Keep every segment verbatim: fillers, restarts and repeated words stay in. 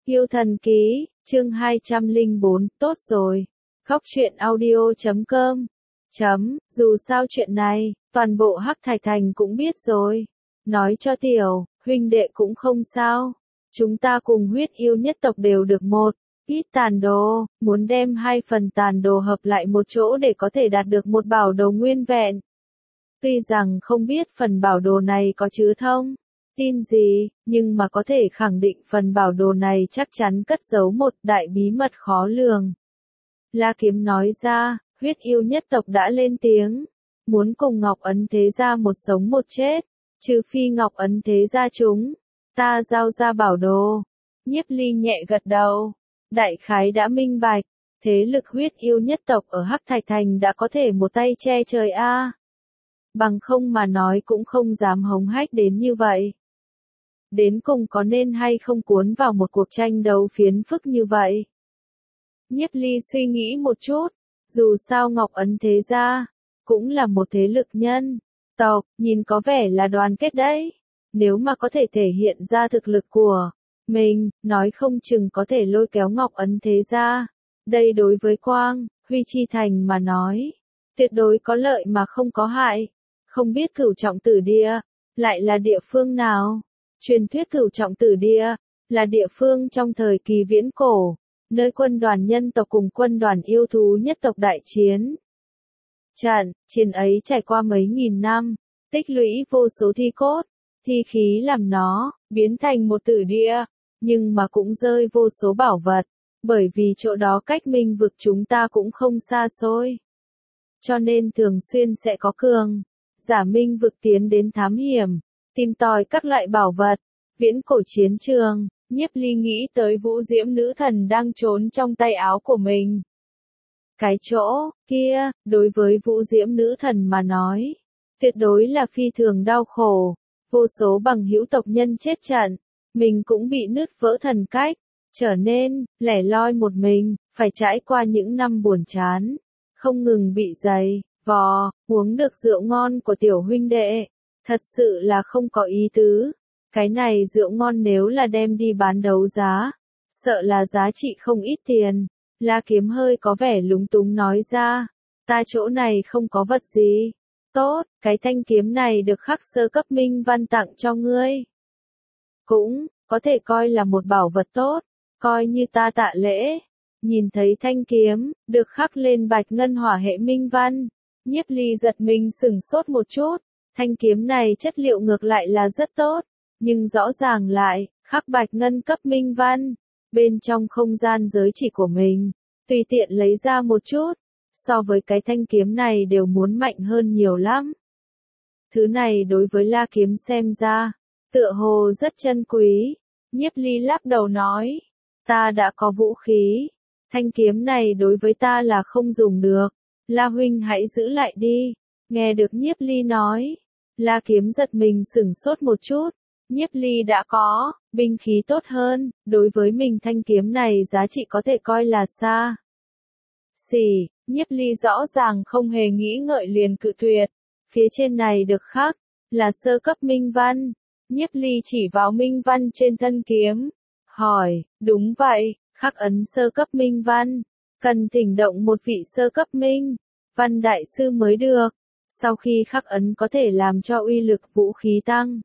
Yêu thần ký, chương hai trăm lẻ bốn, tốt rồi. Góc truyện audio chấm com. Chấm, dù sao chuyện này, toàn bộ Hắc Thạch Thành cũng biết rồi. Nói cho tiểu, huynh đệ cũng không sao. Chúng ta cùng huyết yêu nhất tộc đều được một ít tàn đồ, muốn đem hai phần tàn đồ hợp lại một chỗ để có thể đạt được một bảo đồ nguyên vẹn. Tuy rằng không biết phần bảo đồ này có chứa thông tin gì, nhưng mà có thể khẳng định phần bảo đồ này chắc chắn cất giấu một đại bí mật khó lường. La Kiếm nói ra, huyết yêu nhất tộc đã lên tiếng, muốn cùng Ngọc Ấn Thế Gia một sống một chết, trừ phi Ngọc Ấn Thế Gia chúng, ta giao ra bảo đồ. Nhiếp Ly nhẹ gật đầu, đại khái đã minh bạch, thế lực huyết yêu nhất tộc ở Hắc Thạch Thành đã có thể một tay che trời a. Bằng không mà nói cũng không dám hống hách đến như vậy. Đến cùng có nên hay không cuốn vào một cuộc tranh đấu phiến phức như vậy? Nhiếp Ly suy nghĩ một chút, dù sao Ngọc Ấn Thế Gia cũng là một thế lực nhân tộc, nhìn có vẻ là đoàn kết đấy. Nếu mà có thể thể hiện ra thực lực của mình, nói không chừng có thể lôi kéo Ngọc Ấn Thế Gia. Đây đối với Quang Huy Chi Thành mà nói, tuyệt đối có lợi mà không có hại. Không biết Cửu Trọng Tử Địa lại là địa phương nào? Truyền thuyết Cửu Trọng Tử Địa là địa phương trong thời kỳ viễn cổ, nơi quân đoàn nhân tộc cùng quân đoàn yêu thú nhất tộc đại chiến. Trận chiến ấy trải qua mấy nghìn năm, tích lũy vô số thi cốt, thi khí làm nó biến thành một tử địa, nhưng mà cũng rơi vô số bảo vật, bởi vì chỗ đó cách Minh vực chúng ta cũng không xa xôi. Cho nên thường xuyên sẽ có cường giả Minh vực tiến đến thám hiểm, tìm tòi các loại bảo vật. Viễn cổ chiến trường, Nhiếp Ly nghĩ tới Vũ Diễm nữ thần đang trốn trong tay áo của mình. Cái chỗ kia, đối với Vũ Diễm nữ thần mà nói, tuyệt đối là phi thường đau khổ. Vô số bằng hữu tộc nhân chết trận, mình cũng bị nứt vỡ thần cách, trở nên lẻ loi một mình, phải trải qua những năm buồn chán, không ngừng bị giày vò, uống được rượu ngon của tiểu huynh đệ, thật sự là không có ý tứ. Cái này rượu ngon nếu là đem đi bán đấu giá, sợ là giá trị không ít tiền. La Kiếm hơi có vẻ lúng túng nói ra, ta chỗ này không có vật gì. Tốt, cái thanh kiếm này được khắc sơ cấp minh văn tặng cho ngươi. Cũng, có thể coi là một bảo vật tốt, coi như ta tạ lễ. Nhìn thấy thanh kiếm, được khắc lên bạch ngân hỏa hệ minh văn. Nhiếp Ly giật mình sửng sốt một chút, thanh kiếm này chất liệu ngược lại là rất tốt, nhưng rõ ràng lại, khắc bạch ngân cấp minh văn. Bên trong không gian giới chỉ của mình, tùy tiện lấy ra một chút, so với cái thanh kiếm này đều muốn mạnh hơn nhiều lắm. Thứ này đối với La Kiếm xem ra, tựa hồ rất chân quý. Nhiếp Ly lắc đầu nói, ta đã có vũ khí, thanh kiếm này đối với ta là không dùng được. La huynh hãy giữ lại đi. Nghe được Nhiếp Ly nói, La Kiếm giật mình sửng sốt một chút. Nhiếp Ly đã có binh khí tốt hơn, đối với mình thanh kiếm này giá trị có thể coi là xa xỉ. Nhiếp Ly rõ ràng không hề nghĩ ngợi liền cự tuyệt. Phía trên này được khắc là sơ cấp minh văn. Nhiếp Ly chỉ vào minh văn trên thân kiếm, hỏi, đúng vậy, khắc ấn sơ cấp minh văn, cần thỉnh động một vị sơ cấp minh văn đại sư mới được. Sau khi khắc ấn có thể làm cho uy lực vũ khí tăng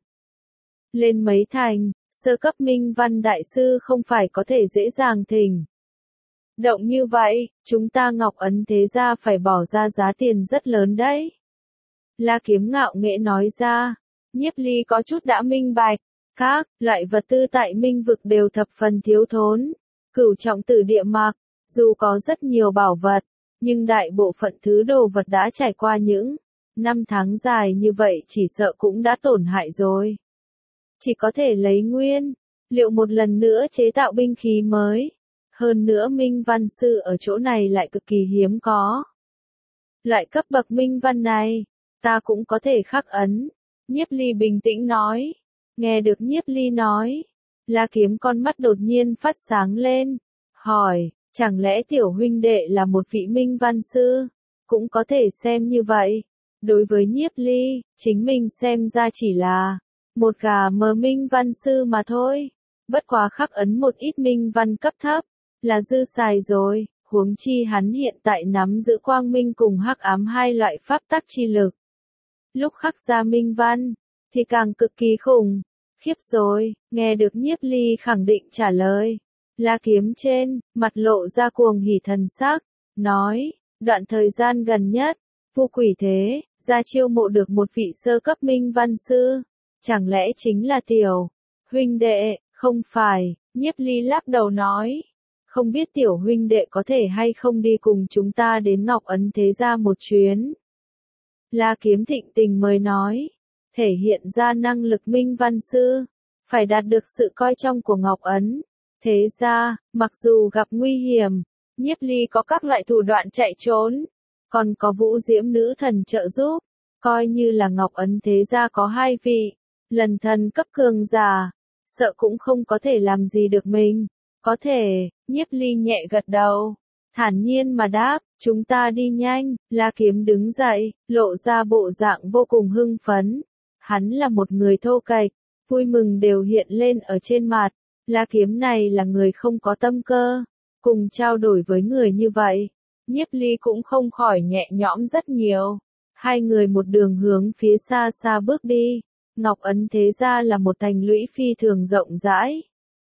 lên mấy thành, sơ cấp minh văn đại sư không phải có thể dễ dàng thỉnh động như vậy, chúng ta Ngọc Ấn Thế Gia phải bỏ ra giá tiền rất lớn đấy. La Kiếm ngạo nghễ nói ra. Nhiếp Ly có chút đã minh bạch, các loại vật tư tại Minh vực đều thập phần thiếu thốn. Cửu Trọng Tử Địa mặc dù có rất nhiều bảo vật, nhưng đại bộ phận thứ đồ vật đã trải qua những năm tháng dài như vậy chỉ sợ cũng đã tổn hại rồi. Chỉ có thể lấy nguyên liệu một lần nữa chế tạo binh khí mới. Hơn nữa minh văn sư ở chỗ này lại cực kỳ hiếm có. Loại cấp bậc minh văn này, ta cũng có thể khắc ấn. Nhiếp Ly bình tĩnh nói. Nghe được Nhiếp Ly nói, La Kiếm con mắt đột nhiên phát sáng lên, hỏi, chẳng lẽ tiểu huynh đệ là một vị minh văn sư? Cũng có thể xem như vậy. Đối với Nhiếp Ly, chính mình xem ra chỉ là một gà mờ minh văn sư mà thôi. Bất quá khắc ấn một ít minh văn cấp thấp, là dư xài rồi, huống chi hắn hiện tại nắm giữ quang minh cùng hắc ám hai loại pháp tắc chi lực. Lúc khắc ra minh văn, thì càng cực kỳ khủng. Khiếp rồi, nghe được Nhiếp Ly khẳng định trả lời. La Kiếm trên, mặt lộ ra cuồng hỉ thần sắc, nói, đoạn thời gian gần nhất, Vu Quỷ Thế, ra chiêu mộ được một vị sơ cấp minh văn sư. Chẳng lẽ chính là tiểu huynh đệ? Không phải, Nhiếp Ly lắc đầu nói. Không biết tiểu huynh đệ có thể hay không đi cùng chúng ta đến Ngọc Ấn Thế Gia một chuyến. La Kiếm thịnh tình mới nói, thể hiện ra năng lực minh văn sư, phải đạt được sự coi trọng của Ngọc Ấn Thế Gia, mặc dù gặp nguy hiểm, Nhiếp Ly có các loại thủ đoạn chạy trốn, còn có Vũ Diễm nữ thần trợ giúp, coi như là Ngọc Ấn Thế Gia có hai vị, lần thần cấp cường giả, sợ cũng không có thể làm gì được mình. Có thể, Nhiếp Ly nhẹ gật đầu, thản nhiên mà đáp, chúng ta đi nhanh. La Kiếm đứng dậy, lộ ra bộ dạng vô cùng hưng phấn. Hắn là một người thô kệch, vui mừng đều hiện lên ở trên mặt. La Kiếm này là người không có tâm cơ, cùng trao đổi với người như vậy, Nhiếp Ly cũng không khỏi nhẹ nhõm rất nhiều. Hai người một đường hướng phía xa xa bước đi. Ngọc Ấn Thế Gia là một thành lũy phi thường rộng rãi.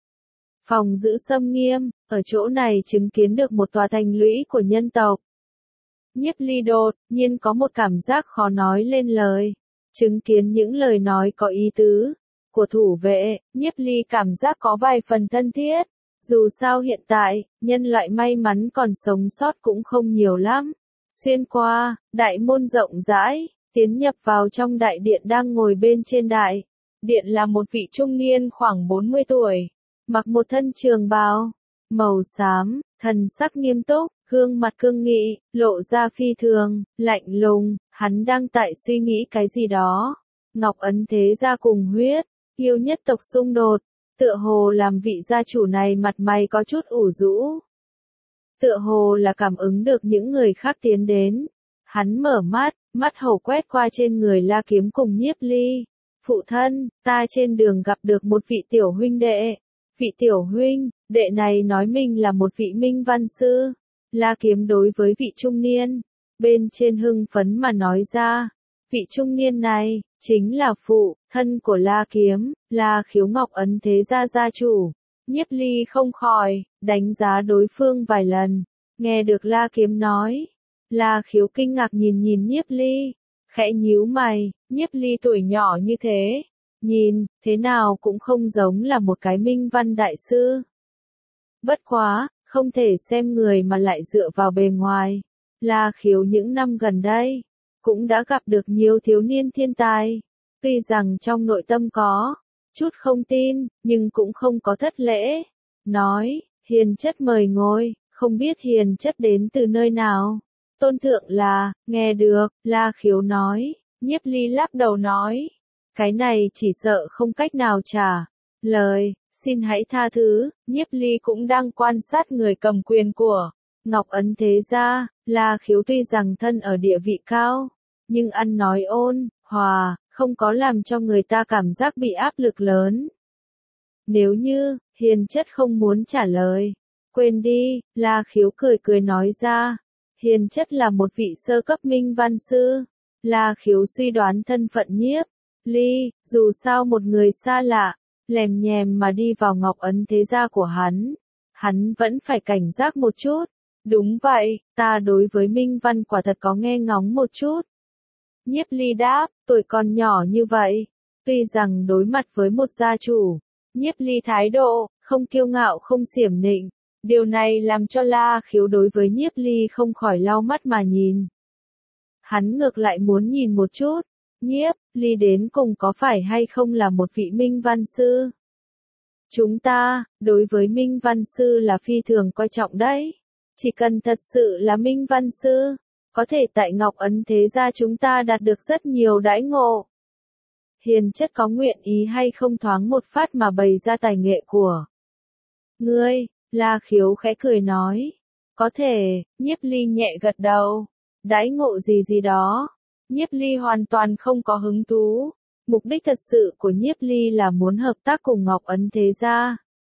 Phòng giữ xâm nghiêm, ở chỗ này chứng kiến được một tòa thành lũy của nhân tộc. Nhiếp Ly đột nhiên có một cảm giác khó nói lên lời. Chứng kiến những lời nói có ý tứ của thủ vệ, Nhiếp Ly cảm giác có vài phần thân thiết. Dù sao hiện tại, nhân loại may mắn còn sống sót cũng không nhiều lắm. Xuyên qua, đại môn rộng rãi, tiến nhập vào trong đại điện đang ngồi bên trên đại. Điện là một vị trung niên khoảng bốn mươi tuổi, mặc một thân trường bào màu xám, thần sắc nghiêm túc, gương mặt cương nghị, lộ ra phi thường, lạnh lùng, hắn đang tại suy nghĩ cái gì đó. Ngọc Ấn Thế Gia cùng huyết yêu nhất tộc xung đột, tựa hồ làm vị gia chủ này mặt mày có chút ủ rũ. Tựa hồ là cảm ứng được những người khác tiến đến. Hắn mở mắt, mắt hổ quét qua trên người La Kiếm cùng Nhiếp Ly. Phụ thân, ta trên đường gặp được một vị tiểu huynh đệ. Vị tiểu huynh, đệ này nói mình là một vị minh văn sư. La Kiếm đối với vị trung niên, bên trên hưng phấn mà nói ra. Vị trung niên này, chính là phụ thân của La Kiếm, là Khiếu Ngọc Ấn Thế Gia gia chủ. Nhiếp Ly không khỏi đánh giá đối phương vài lần, nghe được La Kiếm nói. La Khiếu kinh ngạc nhìn nhìn Nhiếp Ly, khẽ nhíu mày, Nhiếp Ly tuổi nhỏ như thế, nhìn, thế nào cũng không giống là một cái minh văn đại sư. Bất quá, không thể xem người mà lại dựa vào bề ngoài. La Khiếu những năm gần đây, cũng đã gặp được nhiều thiếu niên thiên tài. Tuy rằng trong nội tâm có chút không tin, nhưng cũng không có thất lễ. Nói, hiền chất mời ngồi, không biết hiền chất đến từ nơi nào. Tôn thượng là, nghe được, La Khiếu nói. Nhiếp Ly lắc đầu nói, cái này chỉ sợ không cách nào trả lời, xin hãy tha thứ. Nhiếp Ly cũng đang quan sát người cầm quyền của Ngọc Ấn Thế Gia. La Khiếu tuy rằng thân ở địa vị cao, nhưng ăn nói ôn hòa, không có làm cho người ta cảm giác bị áp lực lớn. Nếu như, hiền chất không muốn trả lời, quên đi. La Khiếu cười cười nói ra, hiền chất là một vị sơ cấp minh văn sư. La Khiếu suy đoán thân phận Nhiếp Ly, dù sao một người xa lạ, lèm nhèm mà đi vào Ngọc Ấn Thế Gia của hắn, hắn vẫn phải cảnh giác một chút. Đúng vậy, ta đối với minh văn quả thật có nghe ngóng một chút. Nhiếp Ly đáp, tuổi còn nhỏ như vậy, tuy rằng đối mặt với một gia chủ, Nhiếp Ly thái độ không kiêu ngạo không xiểm nịnh, điều này làm cho La Khiếu đối với Nhiếp Ly không khỏi lau mắt mà nhìn. Hắn ngược lại muốn nhìn một chút, Nhiếp Ly đến cùng có phải hay không là một vị minh văn sư. Chúng ta, đối với minh văn sư là phi thường coi trọng đấy. Chỉ cần thật sự là minh văn sư, có thể tại Ngọc Ấn Thế Gia chúng ta đạt được rất nhiều đãi ngộ. Hiền chất có nguyện ý hay không thoáng một phát mà bày ra tài nghệ của ngươi? La Khiếu khẽ cười nói. Có thể. Nhiếp Ly nhẹ gật đầu. Đãi ngộ gì gì đó. Nhiếp Ly hoàn toàn không có hứng thú. Mục đích thật sự của Nhiếp Ly là muốn hợp tác cùng Ngọc Ấn Thế Gia.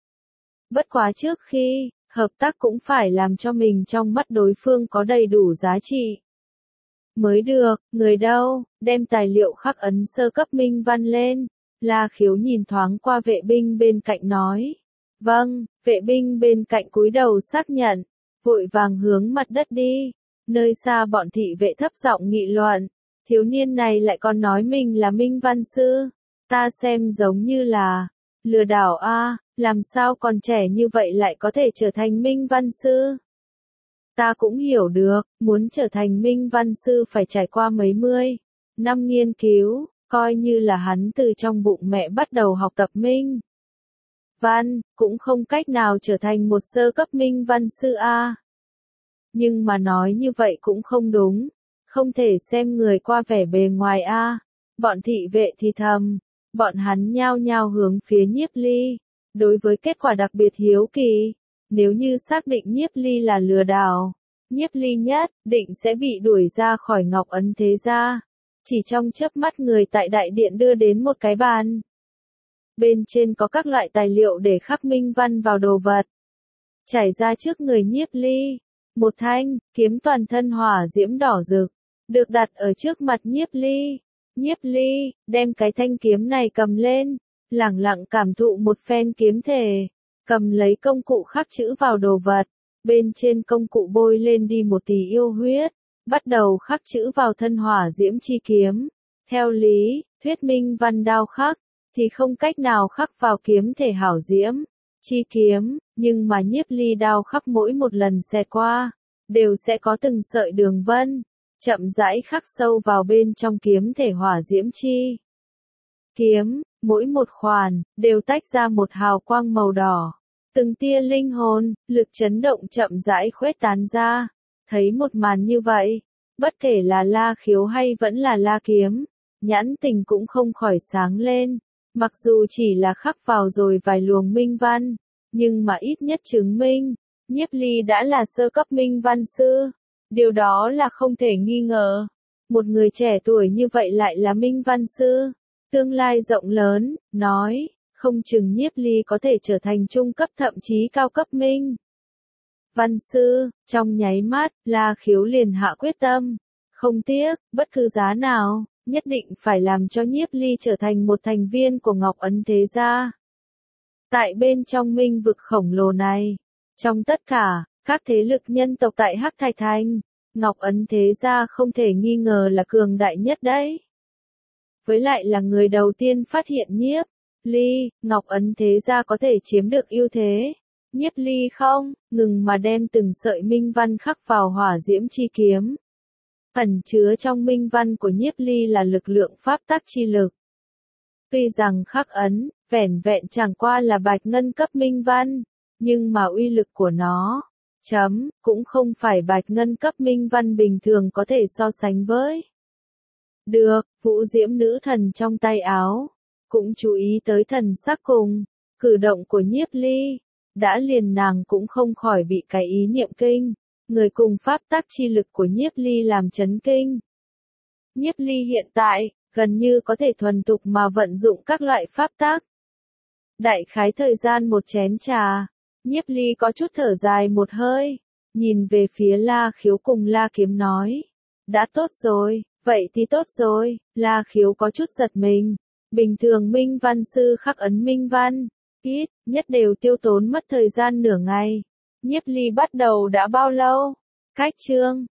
Bất quá trước khi hợp tác cũng phải làm cho mình trong mắt đối phương có đầy đủ giá trị mới được. Người đâu, đem tài liệu khắc ấn sơ cấp minh văn lên. La Khiếu nhìn thoáng qua vệ binh bên cạnh nói. Vâng, vệ binh bên cạnh cúi đầu xác nhận, vội vàng hướng mặt đất đi. Nơi xa bọn thị vệ thấp giọng nghị luận, thiếu niên này lại còn nói mình là minh văn sư, ta xem giống như là lừa đảo a, làm sao còn trẻ như vậy lại có thể trở thành minh văn sư? Ta cũng hiểu được, muốn trở thành minh văn sư phải trải qua mấy mươi năm nghiên cứu, coi như là hắn từ trong bụng mẹ bắt đầu học tập minh văn, cũng không cách nào trở thành một sơ cấp minh văn sư a. Nhưng mà nói như vậy cũng không đúng, không thể xem người qua vẻ bề ngoài a. Bọn thị vệ thì thầm, bọn hắn nhao nhao hướng phía Nhiếp Ly, đối với kết quả đặc biệt hiếu kỳ, nếu như xác định Nhiếp Ly là lừa đảo, Nhiếp Ly nhất định sẽ bị đuổi ra khỏi Ngọc Ấn thế gia. Chỉ trong chớp mắt người tại đại điện đưa đến một cái bàn. Bên trên có các loại tài liệu để khắc minh văn vào đồ vật. Trải ra trước người Nhiếp Ly, một thanh kiếm toàn thân hỏa diễm đỏ rực, được đặt ở trước mặt Nhiếp Ly. Nhiếp Ly đem cái thanh kiếm này cầm lên, lẳng lặng cảm thụ một phen kiếm thể, cầm lấy công cụ khắc chữ vào đồ vật, bên trên công cụ bôi lên đi một tỷ yêu huyết, bắt đầu khắc chữ vào thân hỏa diễm chi kiếm. Theo lý thuyết minh văn đao khắc thì không cách nào khắc vào kiếm thể hảo diễm chi kiếm, nhưng mà Nhiếp Ly đao khắc mỗi một lần xẹt qua, đều sẽ có từng sợi đường vân, chậm rãi khắc sâu vào bên trong kiếm thể hỏa diễm chi kiếm, mỗi một khoản, đều tách ra một hào quang màu đỏ. Từng tia linh hồn, lực chấn động chậm rãi khuếch tán ra. Thấy một màn như vậy, bất kể là La Khiếu hay vẫn là La Kiếm, nhãn tình cũng không khỏi sáng lên. Mặc dù chỉ là khắc vào rồi vài luồng minh văn, nhưng mà ít nhất chứng minh, Nhiếp Ly đã là sơ cấp minh văn sư. Điều đó là không thể nghi ngờ. Một người trẻ tuổi như vậy lại là minh văn sư. Tương lai rộng lớn, nói, không chừng Nhiếp Ly có thể trở thành trung cấp thậm chí cao cấp minh văn sư. Trong nháy mắt, La Khiếu liền hạ quyết tâm, không tiếc bất cứ giá nào, nhất định phải làm cho Nhiếp Ly trở thành một thành viên của Ngọc Ấn thế gia. Tại bên trong minh vực khổng lồ này, trong tất cả các thế lực nhân tộc tại Hắc Thạch Thành, Ngọc Ấn thế gia không thể nghi ngờ là cường đại nhất đấy. Với lại là người đầu tiên phát hiện Nhiếp Ly, Ngọc Ấn thế gia có thể chiếm được ưu thế. Nhiếp Ly không ngừng mà đem từng sợi minh văn khắc vào hỏa diễm chi kiếm. Ẩn chứa trong minh văn của Nhiếp Ly là lực lượng pháp tắc chi lực. Tuy rằng khắc ấn, vẻn vẹn chẳng qua là bạch ngân cấp minh văn, nhưng mà uy lực của nó, chấm, cũng không phải bạch ngân cấp minh văn bình thường có thể so sánh với. Được, Vũ Diễm nữ thần trong tay áo, cũng chú ý tới thần sắc cùng, cử động của Nhiếp Ly, đã liền nàng cũng không khỏi bị cái ý niệm kinh, người cùng pháp tắc chi lực của Nhiếp Ly làm chấn kinh. Nhiếp Ly hiện tại, gần như có thể thuần thục mà vận dụng các loại pháp tắc. Đại khái thời gian một chén trà, Nhiếp Ly có chút thở dài một hơi, nhìn về phía La Khiếu cùng La Kiếm nói, đã tốt rồi, vậy thì tốt rồi. La Khiếu có chút giật mình, bình thường minh văn sư khắc ấn minh văn, ít nhất đều tiêu tốn mất thời gian nửa ngày. Nhiếp Ly bắt đầu đã bao lâu? Cách chương